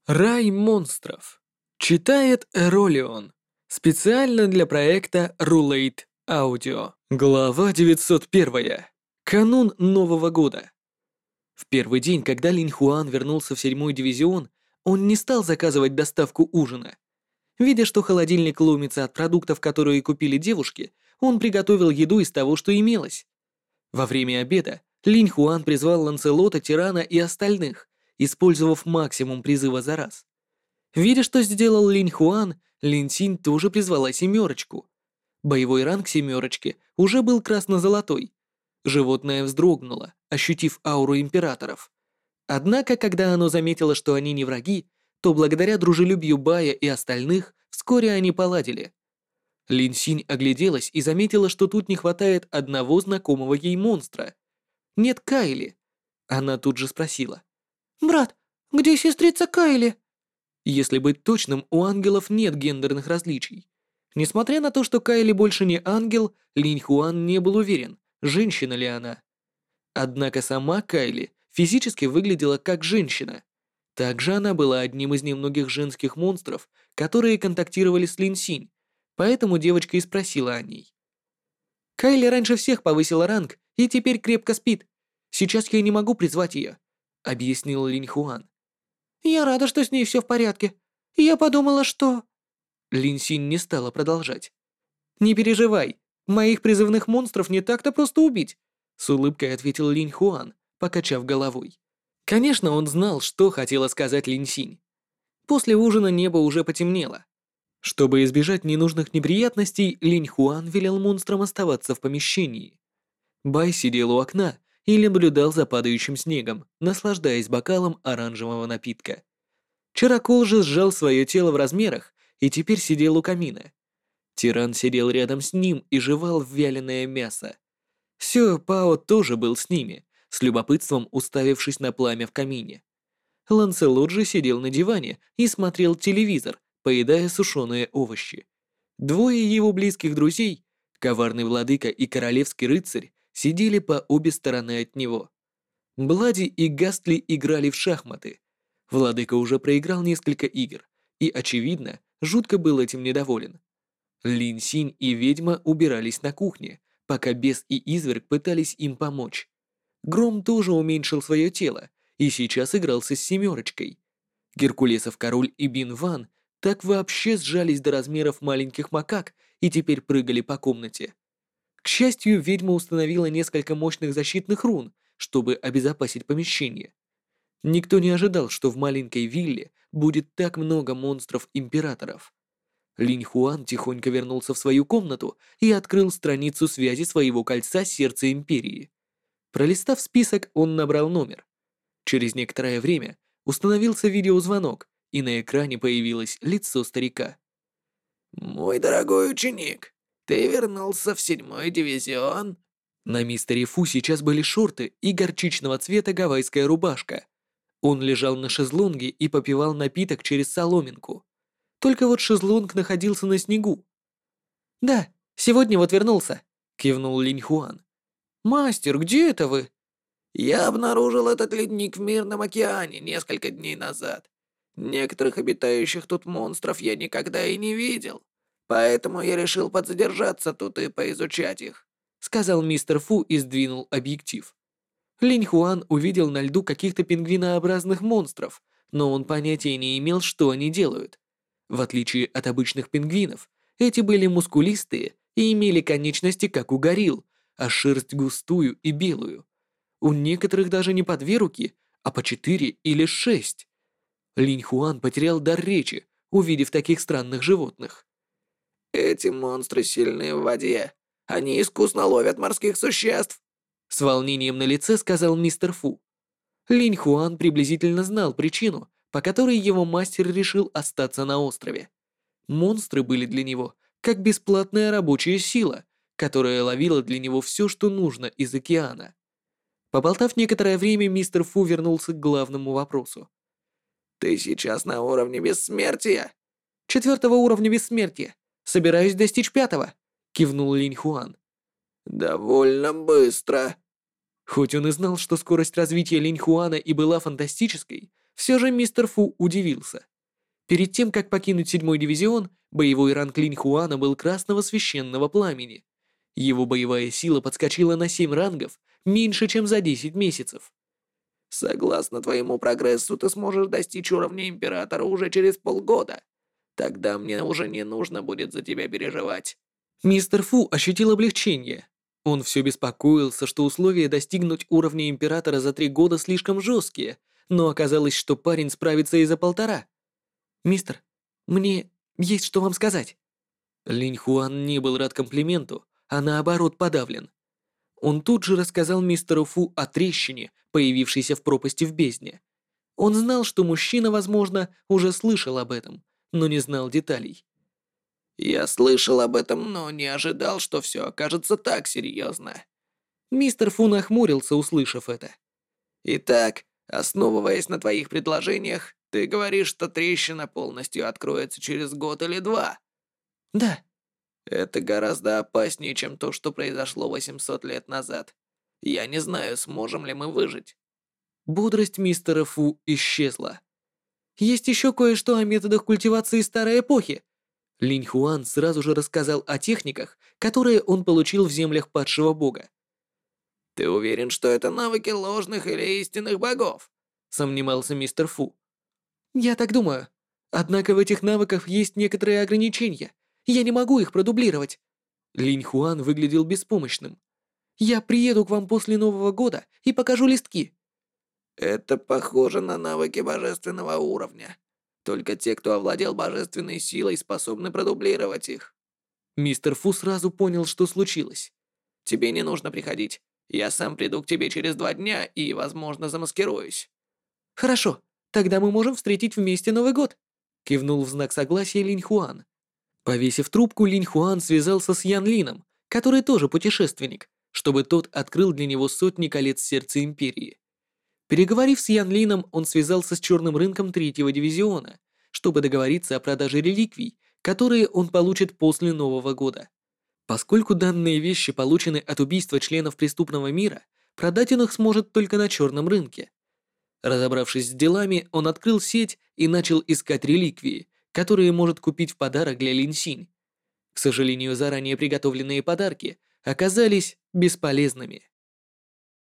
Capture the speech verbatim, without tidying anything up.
Рай монстров. Читает Эролион. Специально для проекта Rulate Audio. Глава девятьсот один. Канун Нового года. В первый день, когда Линь Хуан вернулся в седьмой дивизион, он не стал заказывать доставку ужина. Видя, что холодильник ломится от продуктов, которые купили девушки, он приготовил еду из того, что имелось. Во время обеда Линь Хуан призвал Ланселота, Тирана и остальных, использовав максимум призыва за раз. Видя, что сделал Линь Хуан, Лин Синь тоже призвала семерочку. Боевой ранг семерочки уже был красно-золотой. Животное вздрогнуло, ощутив ауру императоров. Однако, когда оно заметило, что они не враги, то благодаря дружелюбию Бая и остальных, вскоре они поладили. Лин Синь огляделась и заметила, что тут не хватает одного знакомого ей монстра. Нет Кайли. Она тут же спросила. «Брат, где сестрица Кайли?» Если быть точным, у ангелов нет гендерных различий. Несмотря на то, что Кайли больше не ангел, Линь Хуан не был уверен, женщина ли она. Однако сама Кайли физически выглядела как женщина. Также она была одним из немногих женских монстров, которые контактировали с Лин Синь, поэтому девочка и спросила о ней. «Кайли раньше всех повысила ранг и теперь крепко спит. Сейчас я не могу призвать ее», — объяснил Линь Хуан. «Я рада, что с ней все в порядке. Я подумала, что...» Лин Синь не стала продолжать. «Не переживай, моих призывных монстров не так-то просто убить», с улыбкой ответил Линь Хуан, покачав головой. Конечно, он знал, что хотела сказать Лин Синь. После ужина небо уже потемнело. Чтобы избежать ненужных неприятностей, Линь Хуан велел монстрам оставаться в помещении. Бай сидел у окна и наблюдал за падающим снегом, наслаждаясь бокалом оранжевого напитка. Чарокол же сжал свое тело в размерах и теперь сидел у камина. Тиран сидел рядом с ним и жевал вяленое мясо. Сюэ Пао тоже был с ними, с любопытством уставившись на пламя в камине. Ланселот же сидел на диване и смотрел телевизор, поедая сушеные овощи. Двое его близких друзей, коварный владыка и королевский рыцарь, сидели по обе стороны от него. Блади и Гастли играли в шахматы. Владыка уже проиграл несколько игр и, очевидно, жутко был этим недоволен. Лин Синь и ведьма убирались на кухне, пока бес и изверг пытались им помочь. Гром тоже уменьшил свое тело и сейчас игрался с семерочкой. Геркулесов король и Бин Ван так вообще сжались до размеров маленьких макак и теперь прыгали по комнате. К счастью, ведьма установила несколько мощных защитных рун, чтобы обезопасить помещение. Никто не ожидал, что в маленькой вилле будет так много монстров-императоров. Линь Хуан тихонько вернулся в свою комнату и открыл страницу связи своего кольца Сердца Империи. Пролистав список, он набрал номер. Через некоторое время установился видеозвонок, и на экране появилось лицо старика. «Мой дорогой ученик, ты вернулся в седьмой дивизион?» На мистере Фу сейчас были шорты и горчичного цвета гавайская рубашка. Он лежал на шезлонге и попивал напиток через соломинку. Только вот шезлонг находился на снегу. «Да, сегодня вот вернулся», — кивнул Линь Хуан. «Мастер, где это вы?» «Я обнаружил этот ледник в Мирном океане несколько дней назад. Некоторых обитающих тут монстров я никогда и не видел, поэтому я решил подзадержаться тут и поизучать их», — сказал мистер Фу и сдвинул объектив. Линь Хуан увидел на льду каких-то пингвинообразных монстров, но он понятия не имел, что они делают. В отличие от обычных пингвинов, эти были мускулистые и имели конечности, как у горилл, а шерсть густую и белую. У некоторых даже не по две руки, а по четыре или шесть. Линь Хуан потерял дар речи, увидев таких странных животных. «Эти монстры сильные в воде. Они искусно ловят морских существ», — с волнением на лице сказал мистер Фу. Линь Хуан приблизительно знал причину, по которой его мастер решил остаться на острове. Монстры были для него как бесплатная рабочая сила, которая ловила для него все, что нужно из океана. Поболтав некоторое время, мистер Фу вернулся к главному вопросу. «Ты сейчас на уровне бессмертия?» «Четвертого уровня бессмертия. Собираюсь достичь пятого», — кивнул Линь Хуан. «Довольно быстро». Хоть он и знал, что скорость развития Линь Хуана и была фантастической, Все же мистер Фу удивился. Перед тем, как покинуть седьмой дивизион, боевой ранг Линь Хуана был красного священного пламени. Его боевая сила подскочила на семь рангов меньше, чем за десять месяцев. Согласно твоему прогрессу, ты сможешь достичь уровня Императора уже через полгода. Тогда мне уже не нужно будет за тебя переживать. Мистер Фу ощутил облегчение. Он все беспокоился, что условия достигнуть уровня Императора за три года слишком жесткие, но оказалось, что парень справится и за полтора. «Мистер, мне есть что вам сказать». Линь Хуан не был рад комплименту, а наоборот подавлен. Он тут же рассказал мистеру Фу о трещине, появившейся в пропасти в бездне. Он знал, что мужчина, возможно, уже слышал об этом, но не знал деталей. Я слышал об этом, но не ожидал, что все окажется так серьезно. Мистер Фу нахмурился, услышав это. Итак, основываясь на твоих предложениях, ты говоришь, что трещина полностью откроется через год или два. Да. Это гораздо опаснее, чем то, что произошло восемьсот лет назад. Я не знаю, сможем ли мы выжить. Бодрость мистера Фу исчезла. Есть еще кое-что о методах культивации старой эпохи. Линь Хуан сразу же рассказал о техниках, которые он получил в землях падшего бога. «Ты уверен, что это навыки ложных или истинных богов?» — сомневался мистер Фу. «Я так думаю. Однако в этих навыках есть некоторые ограничения. Я не могу их продублировать». Линь Хуан выглядел беспомощным. «Я приеду к вам после Нового года и покажу листки». «Это похоже на навыки божественного уровня. Только те, кто овладел божественной силой, способны продублировать их». Мистер Фу сразу понял, что случилось. «Тебе не нужно приходить. Я сам приду к тебе через два дня и, возможно, замаскируюсь». «Хорошо, тогда мы можем встретить вместе Новый год», — кивнул в знак согласия Линь Хуан. Повесив трубку, Линь Хуан связался с Ян Лином, который тоже путешественник, чтобы тот открыл для него сотни колец сердца Империи. Переговорив с Ян Лином, он связался с черным рынком третьего дивизиона, чтобы договориться о продаже реликвий, которые он получит после Нового года. Поскольку данные вещи получены от убийства членов преступного мира, продать он их сможет только на черном рынке. Разобравшись с делами, он открыл сеть и начал искать реликвии, которые может купить в подарок для Лин Синь. К сожалению, заранее приготовленные подарки оказались бесполезными.